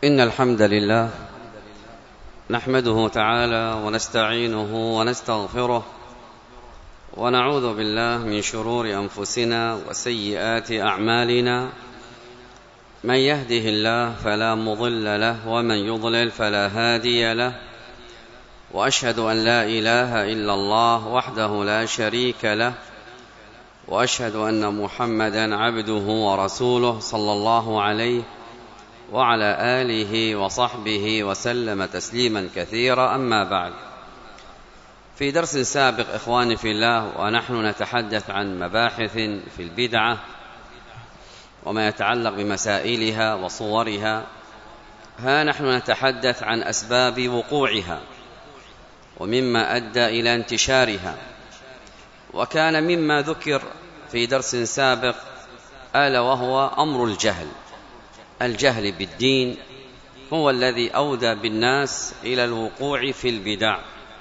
إن الحمد لله نحمده تعالى ونستعينه ونستغفره ونعوذ بالله من شرور أنفسنا وسيئات أعمالنا. من يهده الله فلا مضل له ومن يضلل فلا هادي له، وأشهد أن لا إله إلا الله وحده لا شريك له، وأشهد أن محمدا عبده ورسوله صلى الله عليه وعلى آله وصحبه وسلم تسليما كثيرا. أما بعد، في درس سابق إخواني في الله ونحن نتحدث عن مباحث في البدعة وما يتعلق بمسائلها وصورها، ها نحن نتحدث عن أسباب وقوعها ومما أدى إلى انتشارها. وكان مما ذكر في درس سابق ألا وهو أمر الجهل بالدين هو الذي أودى بالناس إلى الوقوع في البدع،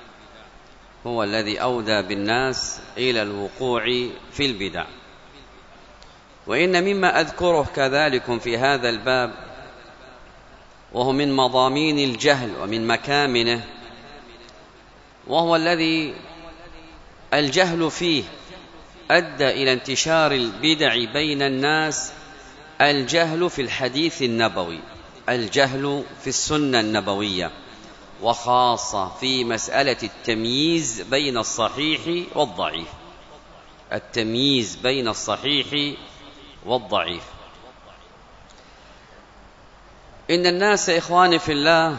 وإن مما أذكره كذلك في هذا الباب وهو من مضامين الجهل ومن مكامنه، وهو الذي الجهل فيه أدى إلى انتشار البدع بين الناس، الجهل في الحديث النبوي، الجهل في السنة النبوية، وخاصة في مسألة التمييز بين الصحيح والضعيف. إن الناس إخواني في الله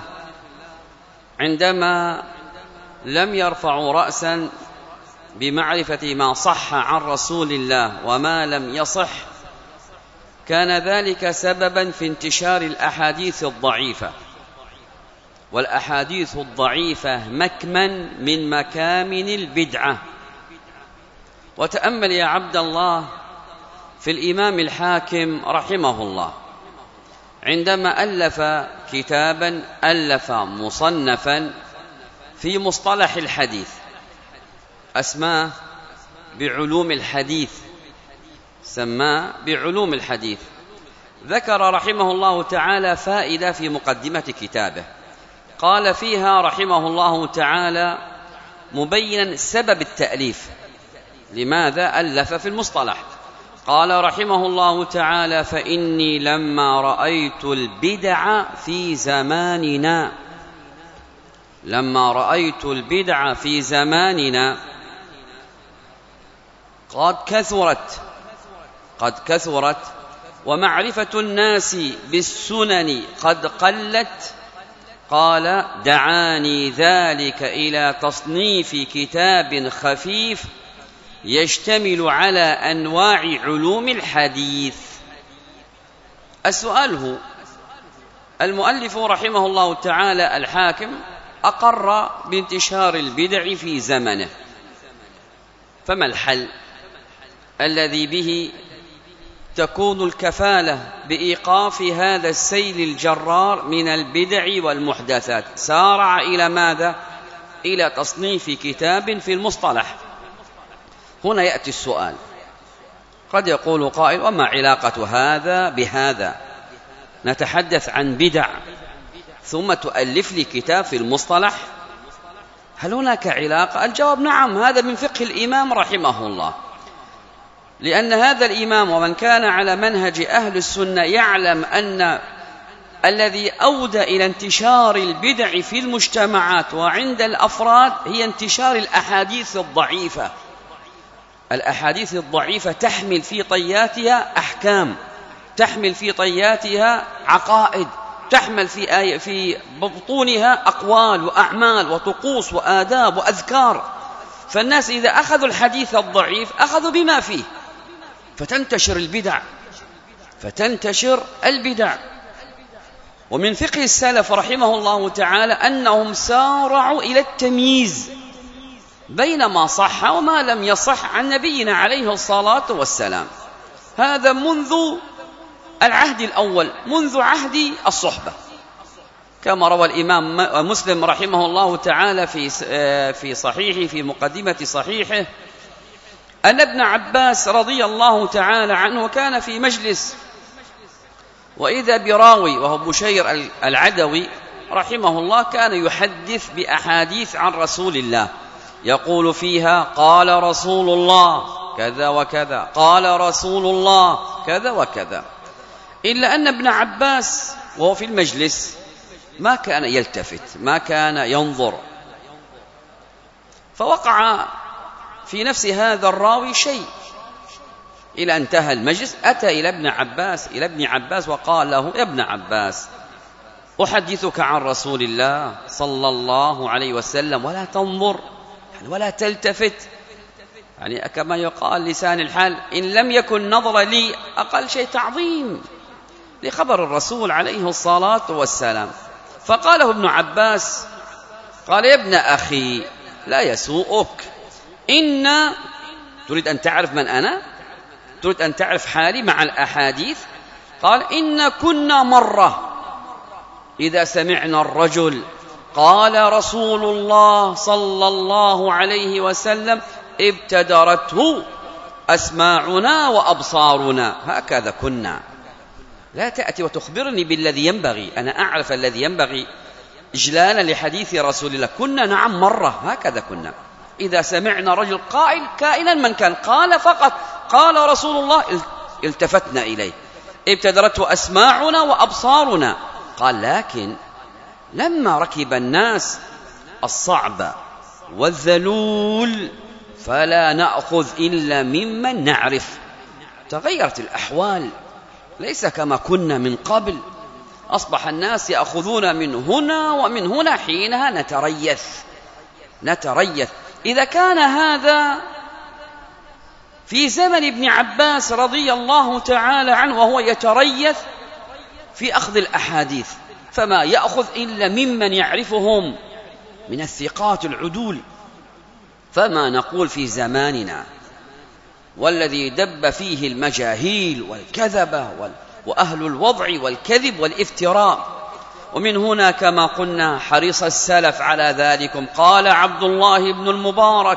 عندما لم يرفعوا رأسا بمعرفة ما صح عن رسول الله وما لم يصح، كان ذلك سببا في انتشار الأحاديث الضعيفة، والأحاديث الضعيفة مكمن من مكامن البدعة. وتأمل يا عبد الله في الإمام الحاكم رحمه الله عندما ألف مصنفا في مصطلح الحديث أسماه بعلوم الحديث، ذكر رحمه الله تعالى فائدة في مقدمة كتابه، قال فيها رحمه الله تعالى مبينا سبب التأليف، لماذا ألف في المصطلح. قال رحمه الله تعالى: فإني لما رأيت البدع في زماننا قد كثرت ومعرفة الناس بالسنن قد قلت، قال: دعاني ذلك إلى تصنيف كتاب خفيف يشتمل على أنواع علوم الحديث. السؤال هو: المؤلف رحمه الله تعالى الحاكم أقر بانتشار البدع في زمنه، فما الحل الذي به تكون الكفالة بإيقاف هذا السيل الجرار من البدع والمحدثات؟ سارع إلى ماذا؟ إلى تصنيف كتاب في المصطلح. هنا يأتي السؤال، قد يقول قائل: وما علاقة هذا بهذا؟ نتحدث عن بدع ثم تؤلف لي كتاب في المصطلح، هل هناك علاقة؟ الجواب: نعم، هذا من فقه الإمام رحمه الله، لأن هذا الإمام ومن كان على منهج أهل السنة يعلم أن الذي أودى إلى انتشار البدع في المجتمعات وعند الأفراد هي انتشار الأحاديث الضعيفة. الأحاديث الضعيفة تحمل في طياتها أحكام، تحمل في طياتها عقائد، تحمل في بطونها أقوال وأعمال وطقوس وآداب وأذكار. فالناس إذا أخذوا الحديث الضعيف أخذوا بما فيه، فتنتشر البدع. ومن فقه السلف رحمه الله تعالى أنهم سارعوا إلى التمييز بين ما صح وما لم يصح عن نبينا عليه الصلاة والسلام، هذا منذ العهد الأول، منذ عهد الصحبة، كما روى الإمام مسلم رحمه الله تعالى في صحيحه في مقدمة صحيحه أن ابن عباس رضي الله تعالى عنه كان في مجلس وإذا براوي وهو بشير العدوي رحمه الله كان يحدث بأحاديث عن رسول الله يقول فيها قال رسول الله كذا وكذا، قال رسول الله كذا وكذا، إلا أن ابن عباس وهو في المجلس ما كان يلتفت، ما كان ينظر، فوقع في نفس هذا الراوي شيء إلى أن انتهى المجلس. أتى إلى ابن عباس وقال له: يا ابن عباس، أحدثك عن رسول الله صلى الله عليه وسلم ولا تنظر ولا تلتفت، يعني كما يقال لسان الحال، إن لم يكن نظر لي أقل شيء تعظيم لخبر الرسول عليه الصلاة والسلام. فقاله ابن عباس، قال: يا ابن أخي لا يسوءك، إن تريد أن تعرف من أنا؟ تريد أن تعرف حالي مع الأحاديث؟ قال: إن كنا مرة إذا سمعنا الرجل قال رسول الله صلى الله عليه وسلم ابتدرته أسماعنا وأبصارنا، هكذا كنا. لا تأتي وتخبرني بالذي ينبغي، أنا أعرف الذي ينبغي إجلالا لحديث رسول الله. كنا نعم مرة هكذا كنا، إذا سمعنا رجل قائل كائنا من كان قال فقط قال رسول الله التفتنا إليه، ابتدرته أسماعنا وأبصارنا. قال: لكن لما ركب الناس الصعب والذلول فلا نأخذ إلا ممن نعرف. تغيرت الأحوال، ليس كما كنا من قبل، أصبح الناس يأخذون من هنا ومن هنا، حينها نتريث. إذا كان هذا في زمن ابن عباس رضي الله تعالى عنه وهو يتريث في أخذ الأحاديث، فما يأخذ إلا ممن يعرفهم من الثقات العدول، فما نقول في زماننا والذي دب فيه المجاهيل والكذبة وأهل الوضع والكذب والافتراء. ومن هنا كما قلنا حريص السلف على ذلكم. قال عبد الله بن المبارك: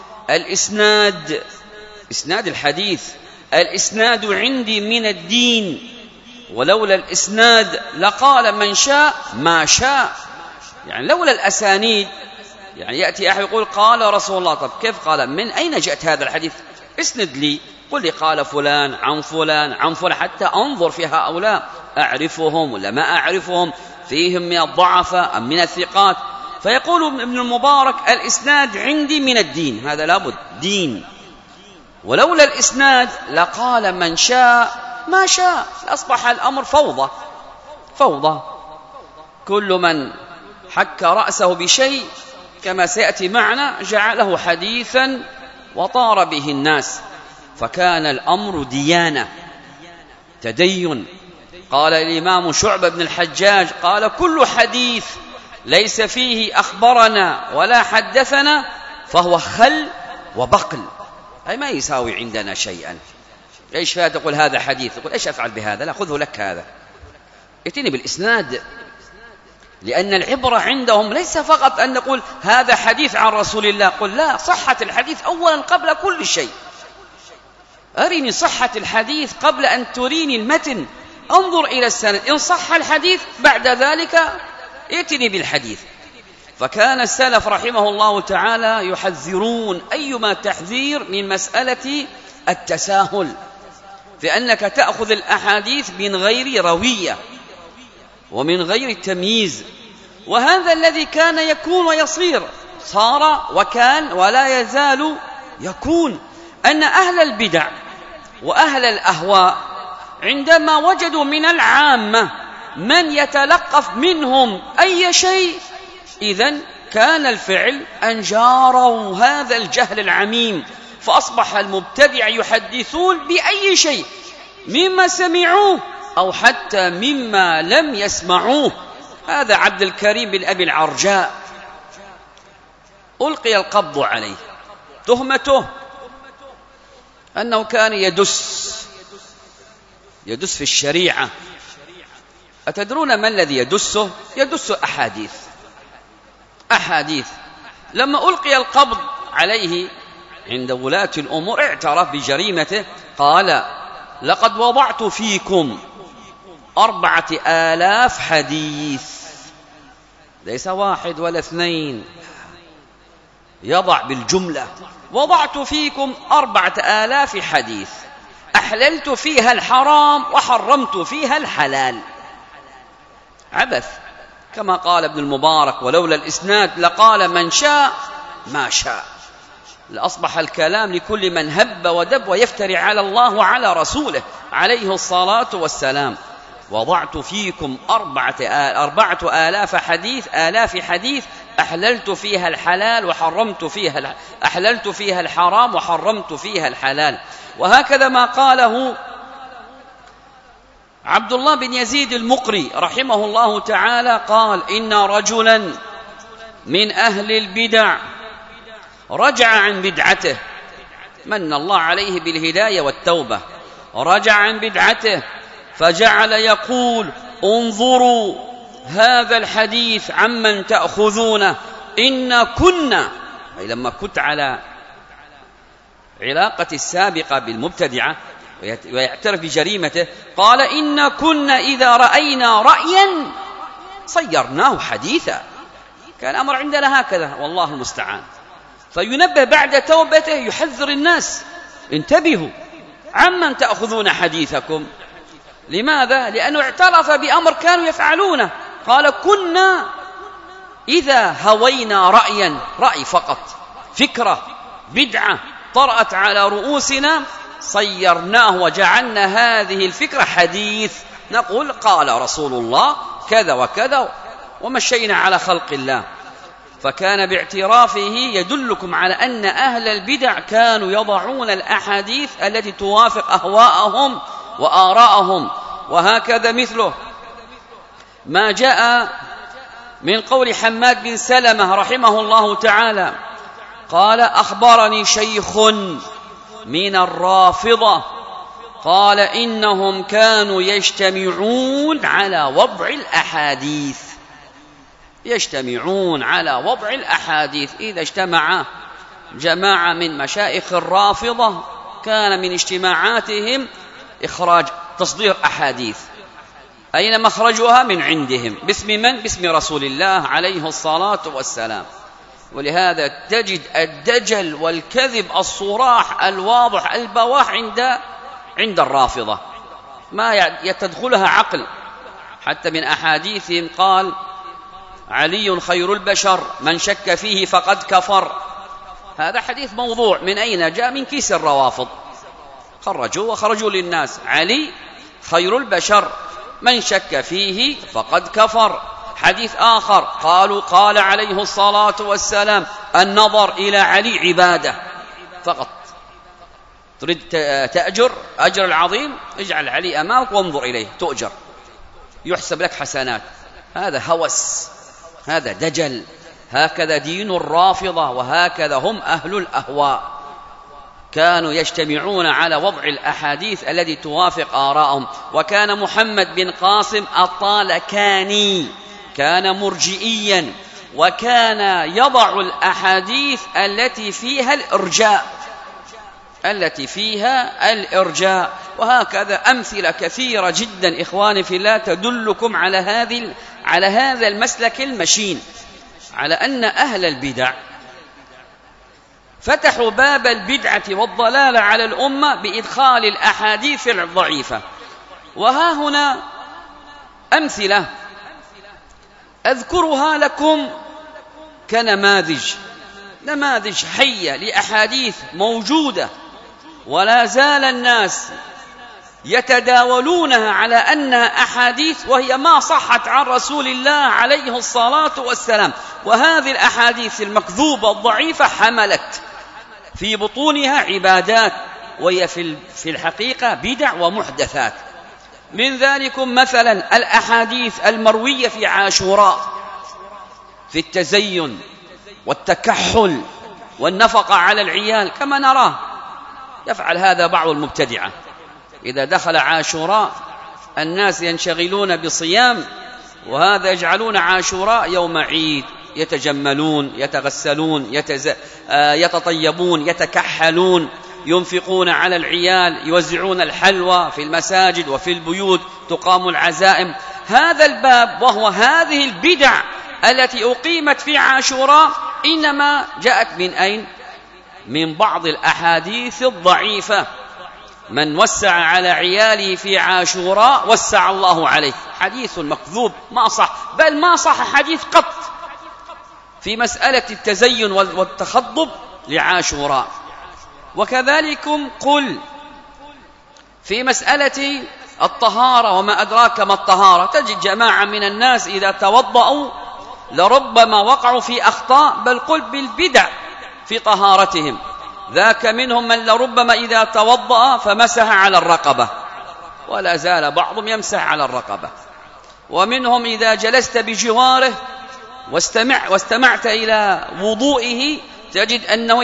إسناد الحديث، الإسناد عندي من الدين، ولولا الإسناد لقال من شاء ما شاء. يعني لولا الأسانيد، يعني يأتي أحد يقول قال رسول الله، طب كيف قال؟ من أين جاءت هذا الحديث؟ اسند لي، قل لي قال فلان عن فلان عن فلان، حتى أنظر في هؤلاء أعرفهم ولا ما أعرفهم، فيهم من الضعفاء أم من الثقات. فيقول ابن المبارك: الإسناد عندي من الدين، هذا لابد دين، ولولا الإسناد لقال من شاء ما شاء، أصبح الأمر فوضى. كل من حك رأسه بشيء كما سيأتي معنا جعله حديثا وطار به الناس، فكان الأمر ديانة تدين. قال الإمام شعبة بن الحجاج: قال: كل حديث ليس فيه أخبرنا ولا حدثنا فهو خل وبقل، أي ما يساوي عندنا شيئا. إيش فيها تقول هذا حديث؟ تقول إيش أفعل بهذا؟ لا، خذه لك هذا، ائتني بالإسناد. لأن العبرة عندهم ليس فقط أن نقول هذا حديث عن رسول الله، قل لا، صحة الحديث أولا قبل كل شيء. أرني صحة الحديث قبل أن تريني المتن، انظر إلى السند، إن صح الحديث بعد ذلك ائتني بالحديث. فكان السلف رحمه الله تعالى يحذرون أيما تحذير من مسألة التساهل، فإنك تأخذ الأحاديث من غير روية ومن غير تمييز. وهذا الذي كان يكون ويصير، صار وكان ولا يزال يكون، أن أهل البدع وأهل الأهواء عندما وجدوا من العامة من يتلقف منهم أي شيء، إذن كان الفعل أن جاروا هذا الجهل العميم، فأصبح المبتدع يحدثون بأي شيء مما سمعوه أو حتى مما لم يسمعوه. هذا عبد الكريم بن أبي العرجاء ألقي القبض عليه، تهمته أنه كان يدس في الشريعة. أتدرون ما الذي يدسه؟ يدس أحاديث. لما ألقي القبض عليه عند ولاة الأمور اعترف بجريمته، قال: لقد وضعت فيكم 4,000 حديث، ليس واحد ولا اثنين، يضع بالجملة: وضعت فيكم 4,000 حديث أحللت فيها الحرام وحرمت فيها الحلال. عبث، كما قال ابن المبارك: ولولا الإسناد لقال من شاء ما شاء، لأصبح الكلام لكل من هب ودب ويفتري على الله وعلى رسوله عليه الصلاة والسلام. وضعت فيكم 4,000 حديث أحللت فيها الحلال وحرمت فيها أحللت فيها الحرام وحرمت فيها الحلال. وهكذا ما قاله عبد الله بن يزيد المقري رحمه الله تعالى، قال: إن رجلا من أهل البدع رجع عن بدعته، من الله عليه بالهداية والتوبة، رجع عن بدعته فجعل يقول: انظروا هذا الحديث عمن تأخذونه، إن كنا، أي لما كنت على علاقة السابقة بالمبتدعة ويعترف بجريمته، قال: إن كنا إذا رأينا رأيا صيرناه حديثا. كان الأمر عندنا هكذا، والله المستعان. فينبه بعد توبته، يحذر الناس: انتبهوا عمن تأخذون حديثكم. لماذا؟ لأنه اعترف بأمر كانوا يفعلونه. قال: كنا إذا هوينا رأيا، رأي فقط، فكرة، بدعة طرأت على رؤوسنا، صيرناه وجعلنا هذه الفكرة حديث، نقول قال رسول الله كذا وكذا، ومشينا على خلق الله. فكان باعترافه يدلكم على أن أهل البدع كانوا يضعون الأحاديث التي توافق أهواءهم وآراءهم. وهكذا مثله ما جاء من قول حماد بن سلمة رحمه الله تعالى، قال: أخبرني شيخ من الرافضة قال: إنهم كانوا يجتمعون على وضع الأحاديث، يجتمعون على وضع الأحاديث. إذا اجتمع جماعة من مشايخ الرافضة كان من اجتماعاتهم إخراج تصدير أحاديث. أين مخرجها؟ من عندهم. باسم من؟ باسم رسول الله عليه الصلاة والسلام. ولهذا تجد الدجل والكذب الصراح الواضح البواح عند الرافضة، ما يتدخلها عقل. حتى من أحاديثهم قال: علي خير البشر من شك فيه فقد كفر. هذا حديث موضوع. من أين جاء؟ من كيس الروافض، خرجوا وخرجوا للناس: علي خير البشر من شك فيه فقد كفر. حديث آخر قالوا: قال عليه الصلاة والسلام: النظر إلى علي عبادة فقط. تريد تأجر أجر العظيم، اجعل علي أمامك وانظر إليه تؤجر، يحسب لك حسنات. هذا هوس، هذا دجل. هكذا دين الرافضة، وهكذا هم أهل الأهواء. كانوا يجتمعون على وضع الأحاديث التي توافق آراءهم. وكان محمد بن قاسم الطالكاني كان مرجئيا، وكان يضع الأحاديث التي فيها الإرجاء. وهكذا أمثلة كثيرة جدا إخواني في الله تدلكم على هذا المسلك المشين، على أن أهل البدع فتحوا باب البدعة والضلال على الأمة بإدخال الأحاديث الضعيفة. وها هنا أمثلة أذكرها لكم كنماذج حية لأحاديث موجودة ولا زال الناس يتداولونها على أنها أحاديث، وهي ما صحت عن رسول الله عليه الصلاة والسلام. وهذه الأحاديث المكذوبة الضعيفة حملت في بطونها عبادات، وهي في الحقيقة بدع ومحدثات. من ذلكم مثلا الأحاديث المروية في عاشوراء في التزين والتكحل والنفقة على العيال، كما نراه يفعل هذا بعض المبتدعة. إذا دخل عاشوراء الناس ينشغلون بصيام، وهذا يجعلون عاشوراء يوم عيد، يتجملون، يتغسلون، يتطيبون، يتكحلون. ينفقون على العيال، يوزعون الحلوى في المساجد وفي البيوت، تقام العزائم. هذا الباب وهو هذه البدع التي أقيمت في عاشوراء إنما جاءت من أين؟ من بعض الأحاديث الضعيفة. من وسع على عياله في عاشوراء وسع الله عليه، حديث مكذوب ما صح، بل ما صح حديث قط في مسألة التزين والتخضب لعاشوراء. وكذلكم قل في مسألة الطهارة، وما أدراك ما الطهارة، تجد جماعة من الناس إذا توضأوا لربما وقعوا في أخطاء، بل قل بالبدع في طهارتهم. ذاك منهم من لربما إذا توضأ فمسح على الرقبة، ولا زال بعضهم يمسح على الرقبة. ومنهم إذا جلست بجواره واستمعت إلى وضوئه تجد أنه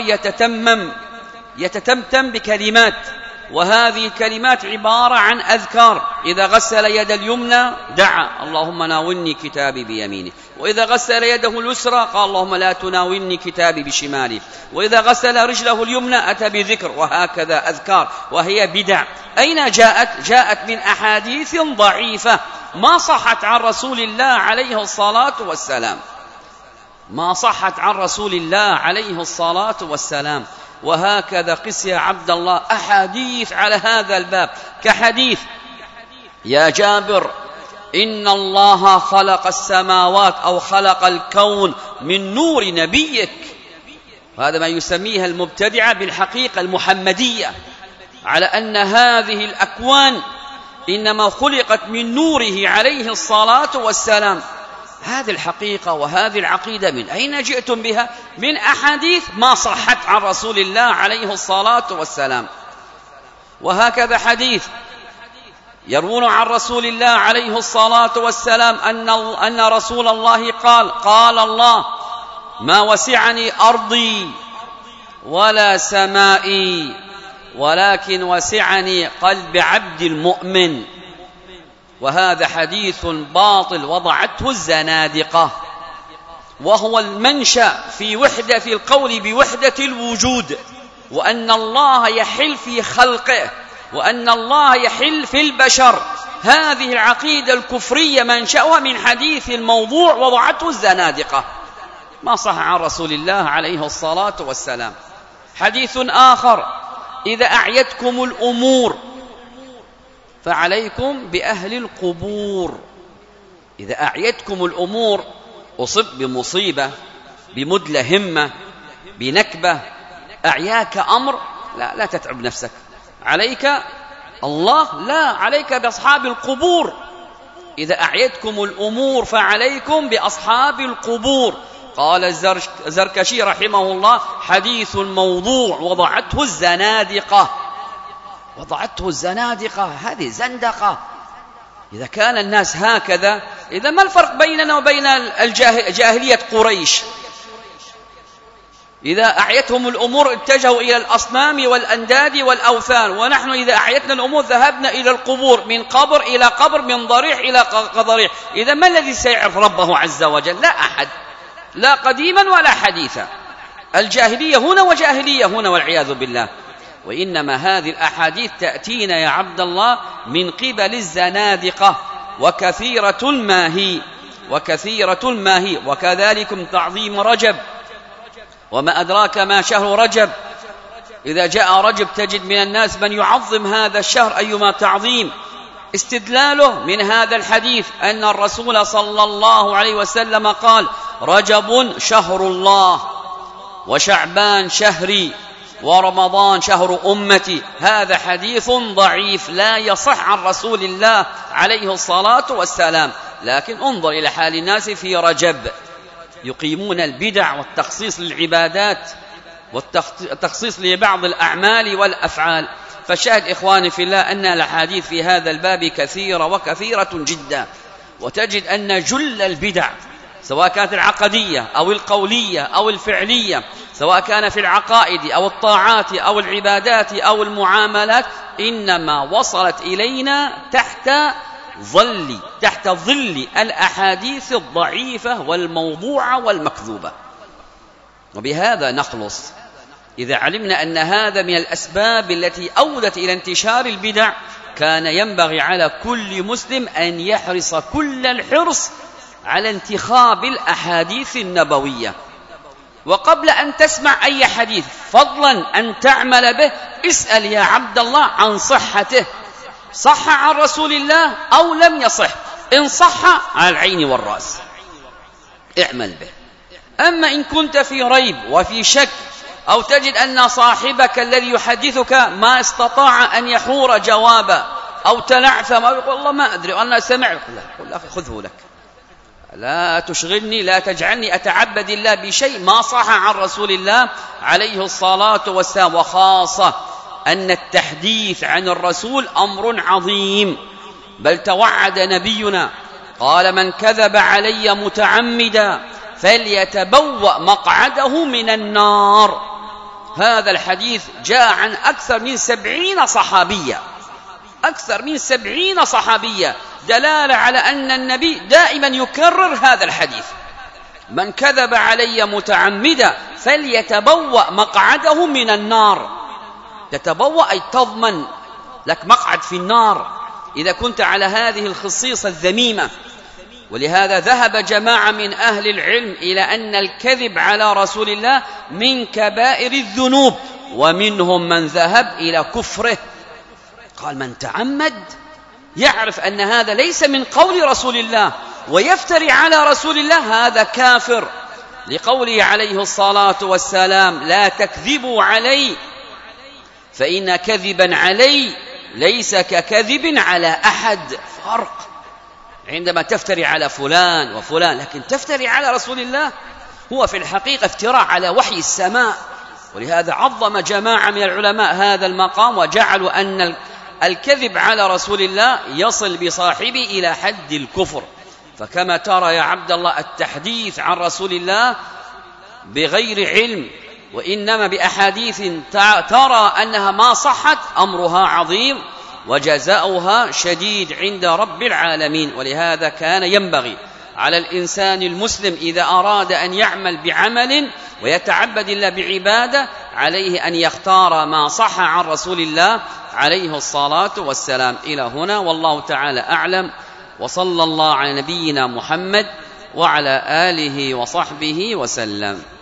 يتتمتم بكلمات، وهذه الكلمات عبارة عن أذكار. إذا غسل يد اليمنى دعا اللهم ناولني كتابي بيمينه، وإذا غسل يده اليسرى قال اللهم لا تناولني كتابي بشمالي، وإذا غسل رجله اليمنى أتى بذكر، وهكذا أذكار، وهي بدع. أين جاءت من أحاديث ضعيفة ما صحت عن رسول الله عليه الصلاة والسلام، ما صحت عن رسول الله عليه الصلاة والسلام. وهكذا قس يا عبد الله أحاديث على هذا الباب، كحديث يا جابر إن الله خلق السماوات أو خلق الكون من نور نبيك. وهذا ما يسميها المبتدعة بالحقيقة المحمدية، على أن هذه الأكوان إنما خلقت من نوره عليه الصلاة والسلام. هذه الحقيقة وهذه العقيدة من أين جئتم بها؟ من أحاديث ما صحت عن رسول الله عليه الصلاة والسلام. وهكذا حديث يروون عن رسول الله عليه الصلاة والسلام أن رسول الله قال الله ما وسعني أرضي ولا سمائي ولكن وسعني قلب عبد المؤمن. وهذا حديث باطل وضعته الزنادقة، وهو المنشأ في القول بوحدة الوجود، وأن الله يحل في خلقه، وأن الله يحل في البشر. هذه العقيدة الكفرية منشأها من حديث الموضوع وضعته الزنادقة، ما صح عن رسول الله عليه الصلاة والسلام. حديث آخر إذا أعيتكم الأمور فعليكم بأهل القبور. إذا أعيتكم الأمور، أصب بمصيبة، بمدلة همة، بنكبة، أعياك أمر، لا تتعب نفسك، عليك الله، لا عليك بأصحاب القبور. إذا أعيتكم الأمور فعليكم بأصحاب القبور. قال الزركشي رحمه الله حديث موضوع وضعته الزنادقة. وضعته الزنادقة، هذه زندقة. إذا كان الناس هكذا، إذا ما الفرق بيننا وبين جاهلية قريش؟ إذا أعيتهم الأمور اتجهوا إلى الأصنام والأنداد والأوثان، ونحن إذا أعيتنا الأمور ذهبنا إلى القبور، من قبر إلى قبر، من ضريح إلى ضريح. إذا ما الذي سيعرف ربه عز وجل؟ لا أحد، لا قديما ولا حديثا. الجاهلية هنا وجاهلية هنا والعياذ بالله. وإنما هذه الأحاديث تأتينا يا عبد الله من قبل الزنادقة، وكثيرة ما هي. وكذلكم تعظيم رجب، وما أدراك ما شهر رجب. إذا جاء رجب تجد من الناس من يعظم هذا الشهر أيما تعظيم. استدلاله من هذا الحديث أن الرسول صلى الله عليه وسلم قال رجب شهر الله، وشعبان شهري، ورمضان شهر أمتي. هذا حديث ضعيف لا يصح عن رسول الله عليه الصلاة والسلام. لكن انظر إلى حال الناس في رجب، يقيمون البدع والتخصيص للعبادات والتخصيص لبعض الأعمال والأفعال. فشاهد إخواني في الله أن الأحاديث في هذا الباب كثيرة وكثيرة جدا. وتجد أن جل البدع سواء كانت العقدية أو القولية أو الفعلية، سواء كان في العقائد أو الطاعات أو العبادات أو المعاملات، إنما وصلت إلينا تحت ظل الأحاديث الضعيفة والموضوعة والمكذوبة. وبهذا نخلص إذا علمنا أن هذا من الأسباب التي أودت إلى انتشار البدع، كان ينبغي على كل مسلم أن يحرص كل الحرص على انتخاب الأحاديث النبوية. وقبل أن تسمع أي حديث، فضلا أن تعمل به، اسأل يا عبد الله عن صحته، صح عن رسول الله أو لم يصح؟ إن صح على العين والرأس اعمل به. أما إن كنت في ريب وفي شك، أو تجد أن صاحبك الذي يحدثك ما استطاع أن يحور جوابا، أو تلعثم أو يقول والله ما أدري أنا سمعت، قل أخي خذه لك، لا تشغلني، لا تجعلني أتعبد الله بشيء ما صح عن رسول الله عليه الصلاة والسلام. وخاصة أن التحديث عن الرسول أمر عظيم، بل توعد نبينا قال من كذب علي متعمدا فليتبوأ مقعده من النار. هذا الحديث جاء عن أكثر من 70 صحابية، أكثر من 70 صحابية، دلالة على أن النبي دائما يكرر هذا الحديث: من كذب علي متعمدا فليتبوأ مقعده من النار. تتبوأ أي تضمن لك مقعد في النار إذا كنت على هذه الخصيصة الذميمة. ولهذا ذهب جماعة من أهل العلم إلى أن الكذب على رسول الله من كبائر الذنوب، ومنهم من ذهب إلى كفره. قال من تعمد يعرف أن هذا ليس من قول رسول الله ويفتري على رسول الله، هذا كافر، لقوله عليه الصلاة والسلام: لا تكذبوا علي فإن كذبا علي ليس ككذب على أحد. فرق عندما تفتري على فلان وفلان، لكن تفتري على رسول الله هو في الحقيقة افتراء على وحي السماء. ولهذا عظم جماعة من العلماء هذا المقام، وجعلوا أن الكذب على رسول الله يصل بصاحبه إلى حد الكفر. فكما ترى يا عبد الله التحديث عن رسول الله بغير علم، وإنما بأحاديث ترى أنها ما صحت، أمرها عظيم وجزاؤها شديد عند رب العالمين. ولهذا كان ينبغي على الإنسان المسلم إذا أراد أن يعمل بعمل ويتعبد الله بعبادة، عليه أن يختار ما صح عن رسول الله عليه الصلاة والسلام. إلى هنا والله تعالى أعلم، وصلى الله على نبينا محمد وعلى آله وصحبه وسلم.